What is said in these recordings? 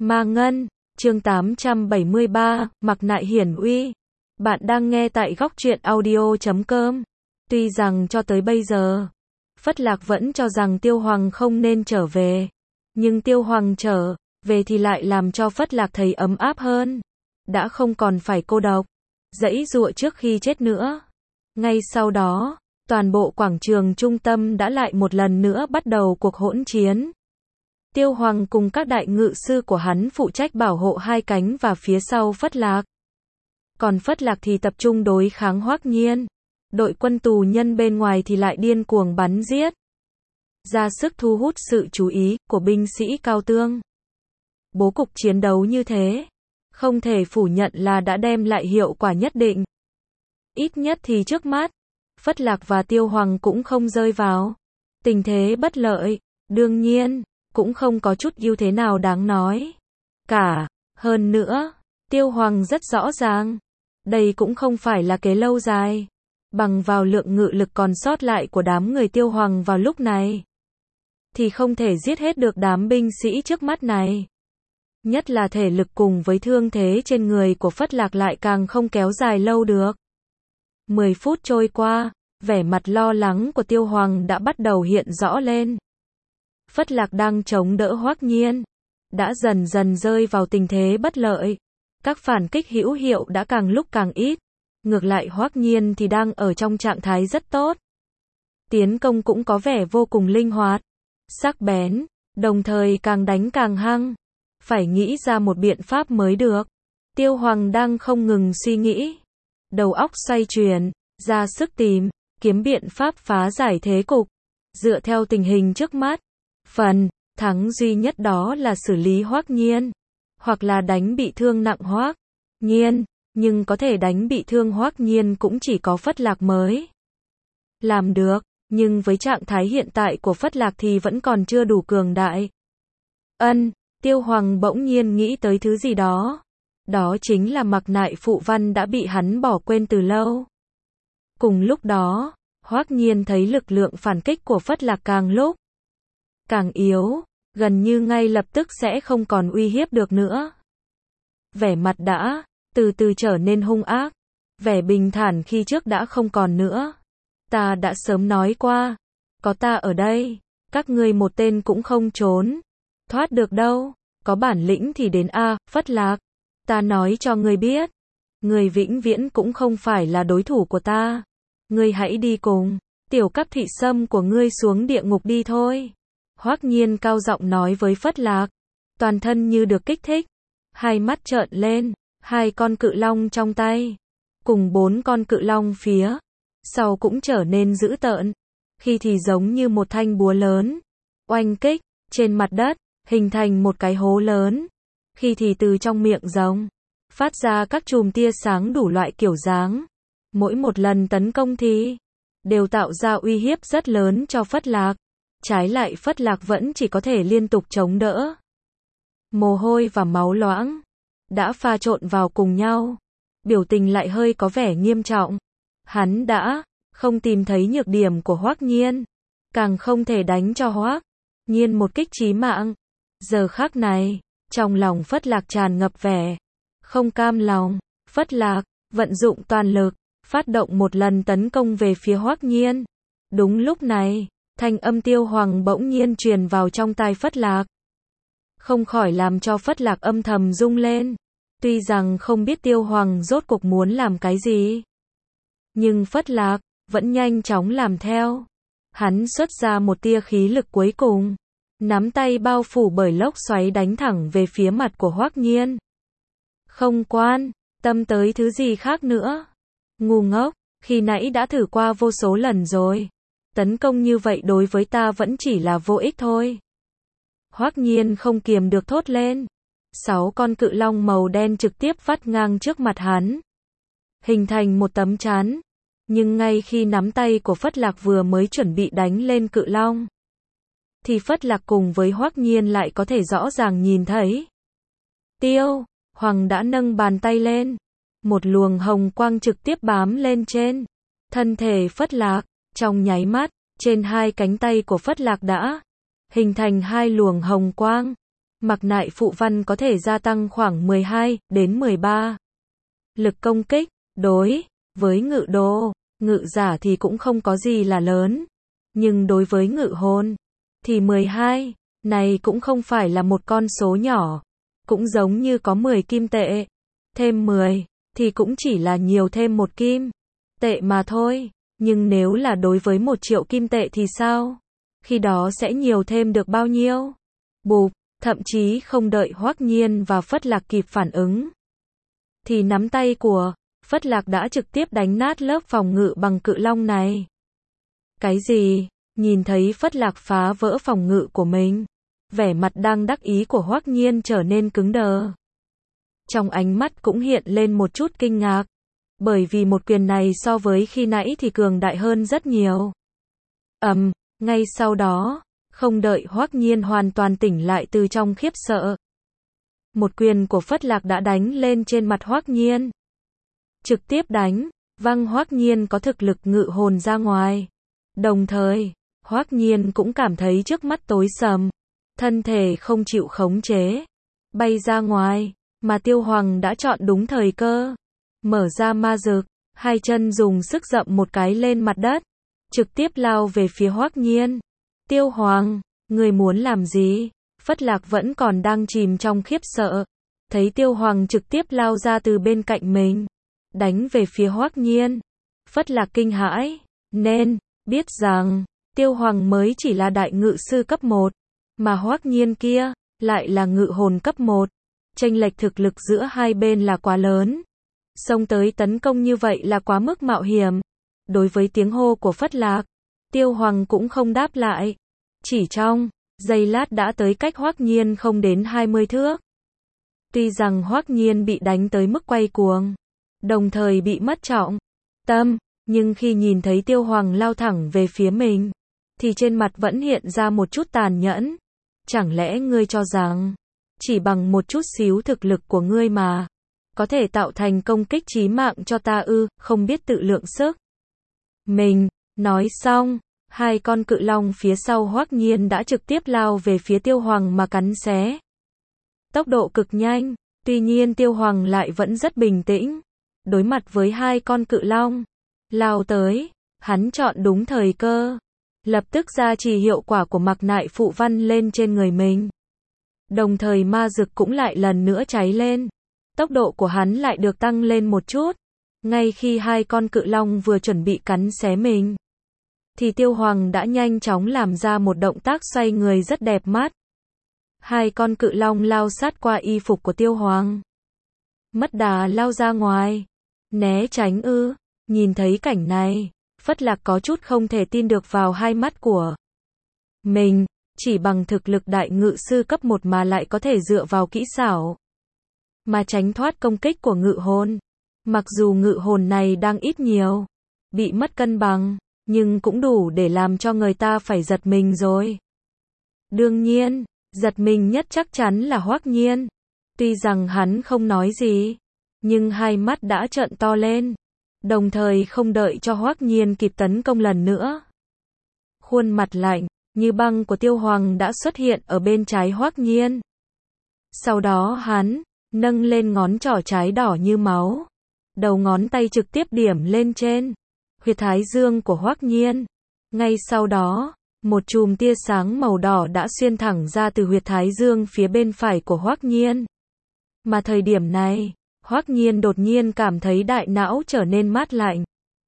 Ma Ngân, chương 873, Mặc Nại Hiển Uy. Bạn đang nghe tại góc truyện audio.com. Tuy rằng cho tới bây giờ, Phất Lạc vẫn cho rằng Tiêu Hoàng không nên trở về. Nhưng Tiêu Hoàng trở về thì lại làm cho Phất Lạc thấy ấm áp hơn. Đã không còn phải cô độc, giãy giụa trước khi chết nữa. Ngay sau đó, toàn bộ quảng trường trung tâm đã lại một lần nữa bắt đầu cuộc hỗn chiến. Tiêu Hoàng cùng các đại ngự sư của hắn phụ trách bảo hộ hai cánh và phía sau Phất Lạc. Còn Phất Lạc thì tập trung đối kháng Hoắc Nhiên. Đội quân tù nhân bên ngoài thì lại điên cuồng bắn giết, ra sức thu hút sự chú ý của binh sĩ Cao Tương. Bố cục chiến đấu như thế, không thể phủ nhận là đã đem lại hiệu quả nhất định. Ít nhất thì trước mắt, Phất Lạc và Tiêu Hoàng cũng không rơi vào tình thế bất lợi. Đương nhiên, cũng không có chút ưu thế nào đáng nói cả. Hơn nữa, Tiêu Hoàng rất rõ ràng, đây cũng không phải là kế lâu dài. Bằng vào lượng ngự lực còn sót lại của đám người Tiêu Hoàng vào lúc này, thì không thể giết hết được đám binh sĩ trước mắt này. Nhất là thể lực cùng với thương thế trên người của Phất Lạc lại càng không kéo dài lâu được. 10 phút trôi qua, vẻ mặt lo lắng của Tiêu Hoàng đã bắt đầu hiện rõ lên. Phất Lạc đang chống đỡ Hoắc Nhiên, đã dần dần rơi vào tình thế bất lợi. Các phản kích hữu hiệu đã càng lúc càng ít. Ngược lại Hoắc Nhiên thì đang ở trong trạng thái rất tốt. Tiến công cũng có vẻ vô cùng linh hoạt, sắc bén, đồng thời càng đánh càng hăng. Phải nghĩ ra một biện pháp mới được. Tiêu Hoàng đang không ngừng suy nghĩ, đầu óc xoay chuyển, ra sức tìm kiếm biện pháp phá giải thế cục. Dựa theo tình hình trước mắt, phần thắng duy nhất đó là xử lý Hoắc Nhiên, hoặc là đánh bị thương nặng Hoắc Nhiên, nhưng có thể đánh bị thương Hoắc Nhiên cũng chỉ có Phất Lạc mới làm được, nhưng với trạng thái hiện tại của Phất Lạc thì vẫn còn chưa đủ cường đại. Tiêu Hoàng bỗng nhiên nghĩ tới thứ gì đó. Đó chính là Mặc Nại Phụ Văn đã bị hắn bỏ quên từ lâu. Cùng lúc đó, Hoắc Nhiên thấy lực lượng phản kích của Phất Lạc càng lúc càng yếu, gần như ngay lập tức sẽ không còn uy hiếp được nữa. Vẻ mặt đã từ từ trở nên hung ác, vẻ bình thản khi trước đã không còn nữa. Ta đã sớm nói qua, có ta ở đây, các ngươi một tên cũng không trốn thoát được đâu. Có bản lĩnh thì đến a, Phất Lạc. Ta nói cho ngươi biết, ngươi vĩnh viễn cũng không phải là đối thủ của ta. Ngươi hãy đi cùng tiểu cấp thị sâm của ngươi xuống địa ngục đi thôi. Hoắc Nhiên cao giọng nói với Phất Lạc, toàn thân như được kích thích, hai mắt trợn lên, hai con cự long trong tay, cùng 4 con cự long phía sau cũng trở nên dữ tợn, khi thì giống như một thanh búa lớn, oanh kích trên mặt đất, hình thành một cái hố lớn, khi thì từ trong miệng rồng phát ra các chùm tia sáng đủ loại kiểu dáng. Mỗi một lần tấn công thì đều tạo ra uy hiếp rất lớn cho Phất Lạc. Trái lại Phất Lạc vẫn chỉ có thể liên tục chống đỡ. Mồ hôi và máu loãng đã pha trộn vào cùng nhau, biểu tình lại hơi có vẻ nghiêm trọng. Hắn đã không tìm thấy nhược điểm của Hoắc Nhiên, càng không thể đánh cho Hoắc Nhiên một kích chí mạng. Giờ khắc này, trong lòng Phất Lạc tràn ngập vẻ không cam lòng. Phất Lạc vận dụng toàn lực, phát động một lần tấn công về phía Hoắc Nhiên. Đúng lúc này, thanh âm Tiêu Hoàng bỗng nhiên truyền vào trong tai Phất Lạc, không khỏi làm cho Phất Lạc âm thầm rung lên. Tuy rằng không biết Tiêu Hoàng rốt cuộc muốn làm cái gì, nhưng Phất Lạc vẫn nhanh chóng làm theo. Hắn xuất ra một tia khí lực cuối cùng, nắm tay bao phủ bởi lốc xoáy đánh thẳng về phía mặt của Hoắc Nhiên. Không quan tâm tới thứ gì khác nữa. Ngu ngốc, khi nãy đã thử qua vô số lần rồi. Tấn công như vậy đối với ta vẫn chỉ là vô ích thôi. Hoắc Nhiên không kiềm được thốt lên. 6 con cự long màu đen trực tiếp vắt ngang trước mặt hắn, hình thành một tấm chắn. Nhưng ngay khi nắm tay của Phất Lạc vừa mới chuẩn bị đánh lên cự long, thì Phất Lạc cùng với Hoắc Nhiên lại có thể rõ ràng nhìn thấy. Tiêu Hoàng đã nâng bàn tay lên, một luồng hồng quang trực tiếp bám lên trên thân thể Phất Lạc. Trong nháy mắt, trên hai cánh tay của Phất Lạc đã hình thành hai luồng hồng quang. Mặc Nại Phụ Văn có thể gia tăng khoảng 12 đến 13 lực công kích, đối với ngự đồ, ngự giả thì cũng không có gì là lớn, nhưng đối với ngự hồn thì 12 này cũng không phải là một con số nhỏ, cũng giống như có 10 kim tệ, thêm 10 thì cũng chỉ là nhiều thêm một kim tệ mà thôi, nhưng nếu là đối với 1 triệu kim tệ thì sao? Khi đó sẽ nhiều thêm được bao nhiêu? Bụp, thậm chí không đợi Hoắc Nhiên và Phất Lạc kịp phản ứng, thì nắm tay của Phất Lạc đã trực tiếp đánh nát lớp phòng ngự bằng cự long này. Cái gì? Nhìn thấy Phất Lạc phá vỡ phòng ngự của mình, vẻ mặt đang đắc ý của Hoắc Nhiên trở nên cứng đờ. Trong ánh mắt cũng hiện lên một chút kinh ngạc, bởi vì một quyền này so với khi nãy thì cường đại hơn rất nhiều. Ngay sau đó, không đợi Hoắc Nhiên hoàn toàn tỉnh lại từ trong khiếp sợ, một quyền của Phất Lạc đã đánh lên trên mặt Hoắc Nhiên. Trực tiếp đánh văng Hoắc Nhiên có thực lực ngự hồn ra ngoài. Đồng thời, Hoắc Nhiên cũng cảm thấy trước mắt tối sầm, thân thể không chịu khống chế, bay ra ngoài, mà Tiêu Hoàng đã chọn đúng thời cơ, mở ra ma dực, hai chân dùng sức dậm một cái lên mặt đất, trực tiếp lao về phía Hoắc Nhiên. Tiêu Hoàng, người muốn làm gì? Phất Lạc vẫn còn đang chìm trong khiếp sợ, thấy Tiêu Hoàng trực tiếp lao ra từ bên cạnh mình, đánh về phía Hoắc Nhiên. Phất Lạc kinh hãi, nên biết rằng Tiêu Hoàng mới chỉ là đại ngự sư cấp 1, mà Hoắc Nhiên kia lại là ngự hồn cấp 1. Chênh lệch thực lực giữa hai bên là quá lớn. Xông tới tấn công như vậy là quá mức mạo hiểm. Đối với tiếng hô của Phất Lạc, Tiêu Hoàng cũng không đáp lại. Chỉ trong giây lát đã tới cách Hoắc Nhiên không đến 20 thước. Tuy rằng Hoắc Nhiên bị đánh tới mức quay cuồng, đồng thời bị mất trọng tâm, nhưng khi nhìn thấy Tiêu Hoàng lao thẳng về phía mình, thì trên mặt vẫn hiện ra một chút tàn nhẫn. Chẳng lẽ ngươi cho rằng chỉ bằng một chút xíu thực lực của ngươi mà có thể tạo thành công kích chí mạng cho ta ư? Không biết tự lượng sức mình. Nói xong, hai con cự long phía sau Hoắc Nhiên đã trực tiếp lao về phía Tiêu Hoàng mà cắn xé. Tốc độ cực nhanh, tuy nhiên Tiêu Hoàng lại vẫn rất bình tĩnh. Đối mặt với hai con cự long lao tới, hắn chọn đúng thời cơ, lập tức gia trì hiệu quả của Mặc Nại Phụ Văn lên trên người mình. Đồng thời ma dực cũng lại lần nữa cháy lên. Tốc độ của hắn lại được tăng lên một chút. Ngay khi hai con cự long vừa chuẩn bị cắn xé mình, thì Tiêu Hoàng đã nhanh chóng làm ra một động tác xoay người rất đẹp mắt. Hai con cự long lao sát qua y phục của Tiêu Hoàng, mất đà lao ra ngoài. Né tránh ư? Nhìn thấy cảnh này, Phất Lạc có chút không thể tin được vào hai mắt của mình. Chỉ bằng thực lực đại ngự sư cấp 1 mà lại có thể dựa vào kỹ xảo mà tránh thoát công kích của ngự hồn. Mặc dù ngự hồn này đang ít nhiều bị mất cân bằng, nhưng cũng đủ để làm cho người ta phải giật mình rồi. Đương nhiên, giật mình nhất chắc chắn là Hoắc Nhiên. Tuy rằng hắn không nói gì, nhưng hai mắt đã trợn to lên, đồng thời không đợi cho Hoắc Nhiên kịp tấn công lần nữa. Khuôn mặt lạnh như băng của Tiêu Hoàng đã xuất hiện ở bên trái Hoắc Nhiên. Sau đó hắn nâng lên ngón trỏ trái đỏ như máu, đầu ngón tay trực tiếp điểm lên trên huyệt thái dương của Hoắc Nhiên. Ngay sau đó, một chùm tia sáng màu đỏ đã xuyên thẳng ra từ huyệt thái dương phía bên phải của Hoắc Nhiên. Mà thời điểm này, Hoắc Nhiên đột nhiên cảm thấy đại não trở nên mát lạnh.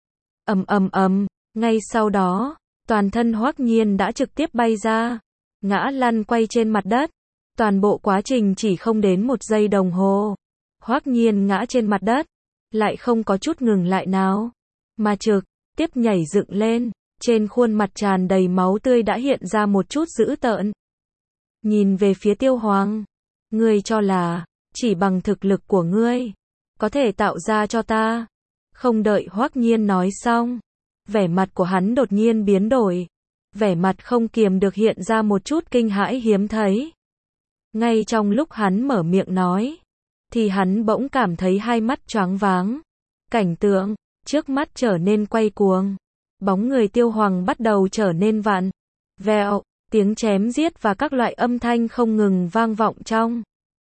Ngay sau đó, toàn thân Hoắc Nhiên đã trực tiếp bay ra, ngã lăn quay trên mặt đất. Toàn bộ quá trình chỉ không đến 1 giây đồng hồ. Hoắc Nhiên ngã trên mặt đất, lại không có chút ngừng lại nào, mà trực tiếp nhảy dựng lên, trên khuôn mặt tràn đầy máu tươi đã hiện ra một chút dữ tợn. Nhìn về phía Tiêu Hoàng, ngươi cho là chỉ bằng thực lực của ngươi có thể tạo ra cho ta? Không đợi Hoắc Nhiên nói xong, vẻ mặt của hắn đột nhiên biến đổi, vẻ mặt không kiềm được hiện ra một chút kinh hãi hiếm thấy. Ngay trong lúc hắn mở miệng nói, thì hắn bỗng cảm thấy hai mắt choáng váng. Cảnh tượng trước mắt trở nên quay cuồng, bóng người Tiêu Hoàng bắt đầu trở nên vặn vẹo, Tiếng chém giết và các loại âm thanh không ngừng vang vọng trong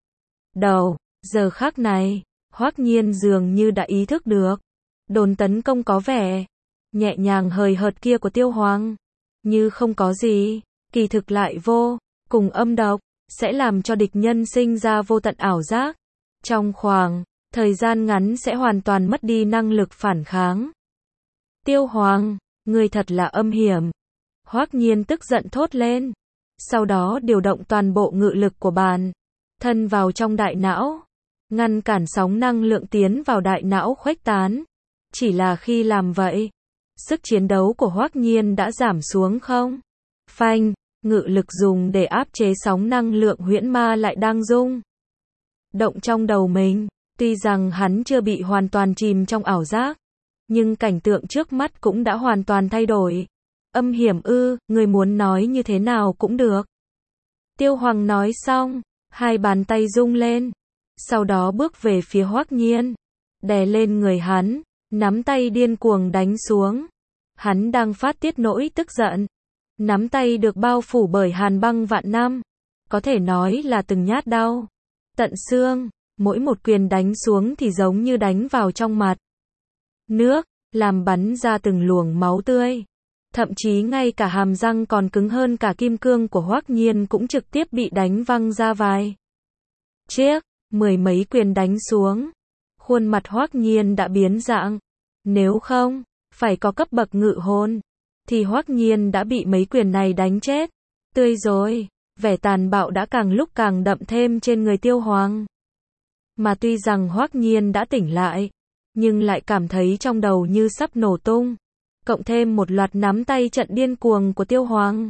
đầu. Giờ khắc này, Hoắc Nhiên dường như đã ý thức được. Đòn tấn công có vẻ nhẹ nhàng hời hợt kia của Tiêu Hoàng, như không có gì, kỳ thực lại vô cùng âm độc, sẽ làm cho địch nhân sinh ra vô tận ảo giác. Trong khoảng thời gian ngắn sẽ hoàn toàn mất đi năng lực phản kháng. Tiêu Hoàng, ngươi thật là âm hiểm. Hoắc Nhiên tức giận thốt lên. Sau đó điều động toàn bộ ngự lực của bản thân vào trong đại não, ngăn cản sóng năng lượng tiến vào đại não khuếch tán. Chỉ là khi làm vậy, sức chiến đấu của Hoắc Nhiên đã giảm xuống không? Phanh, ngự lực dùng để áp chế sóng năng lượng huyễn ma lại đang rung động trong đầu mình. Tuy rằng hắn chưa bị hoàn toàn chìm trong ảo giác, nhưng cảnh tượng trước mắt cũng đã hoàn toàn thay đổi. Âm hiểm ư, người muốn nói như thế nào cũng được. Tiêu Hoàng nói xong, hai bàn tay rung lên, sau đó bước về phía Hoắc Nhiên, đè lên người hắn, nắm tay điên cuồng đánh xuống. Hắn đang phát tiết nỗi tức giận. Nắm tay được bao phủ bởi hàn băng vạn năm, có thể nói là từng nhát đau tận xương, mỗi một quyền đánh xuống thì giống như đánh vào trong mặt nước, làm bắn ra từng luồng máu tươi. Thậm chí ngay cả hàm răng còn cứng hơn cả kim cương của Hoắc Nhiên cũng trực tiếp bị đánh văng ra vài chiếc. Mười mấy quyền đánh xuống, khuôn mặt Hoắc Nhiên đã biến dạng. Nếu không phải có cấp bậc ngự hồn, thì Hoắc Nhiên đã bị mấy quyền này đánh chết tươi rồi. Vẻ tàn bạo đã càng lúc càng đậm thêm trên người Tiêu Hoàng. Mà tuy rằng Hoắc Nhiên đã tỉnh lại, nhưng lại cảm thấy trong đầu như sắp nổ tung. Cộng thêm một loạt nắm tay trận điên cuồng của Tiêu Hoàng,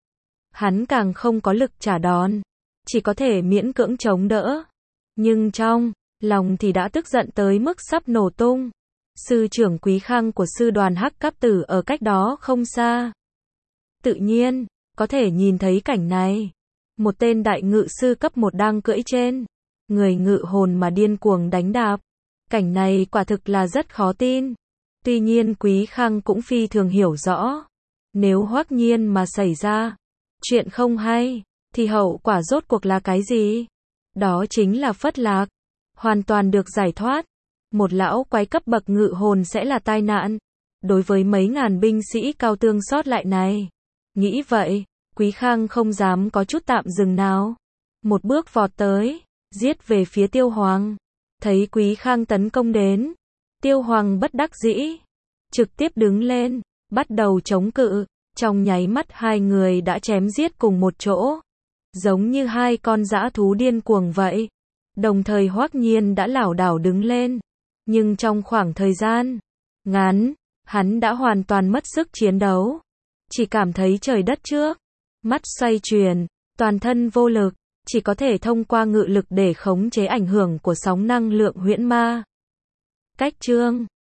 hắn càng không có lực trả đòn, chỉ có thể miễn cưỡng chống đỡ. Nhưng trong lòng thì đã tức giận tới mức sắp nổ tung. Sư trưởng Quý Khang của sư đoàn Hắc Cáp Tử ở cách đó không xa, tự nhiên có thể nhìn thấy cảnh này. Một tên đại ngự sư cấp 1 đang cưỡi trên người ngự hồn mà điên cuồng đánh đạp. Cảnh này quả thực là rất khó tin. Tuy nhiên Quý Khang cũng phi thường hiểu rõ, nếu Hoắc Nhiên mà xảy ra chuyện không hay, thì hậu quả rốt cuộc là cái gì? Đó chính là phất lạc, hoàn toàn được giải thoát. Một lão quái cấp bậc ngự hồn sẽ là tai nạn đối với mấy ngàn binh sĩ cao tương sót lại này. Nghĩ vậy, Quý Khang không dám có chút tạm dừng nào. Một bước vọt tới, giết về phía Tiêu Hoàng. Thấy Quý Khang tấn công đến, Tiêu Hoàng bất đắc dĩ, trực tiếp đứng lên, bắt đầu chống cự. Trong nháy mắt hai người đã chém giết cùng một chỗ, giống như hai con dã thú điên cuồng vậy. Đồng thời Hoắc Nhiên đã lảo đảo đứng lên, nhưng trong khoảng thời gian ngắn, hắn đã hoàn toàn mất sức chiến đấu. Chỉ cảm thấy trời đất trước mắt xoay chuyển, toàn thân vô lực, chỉ có thể thông qua ngự lực để khống chế ảnh hưởng của sóng năng lượng huyễn ma. Cách chương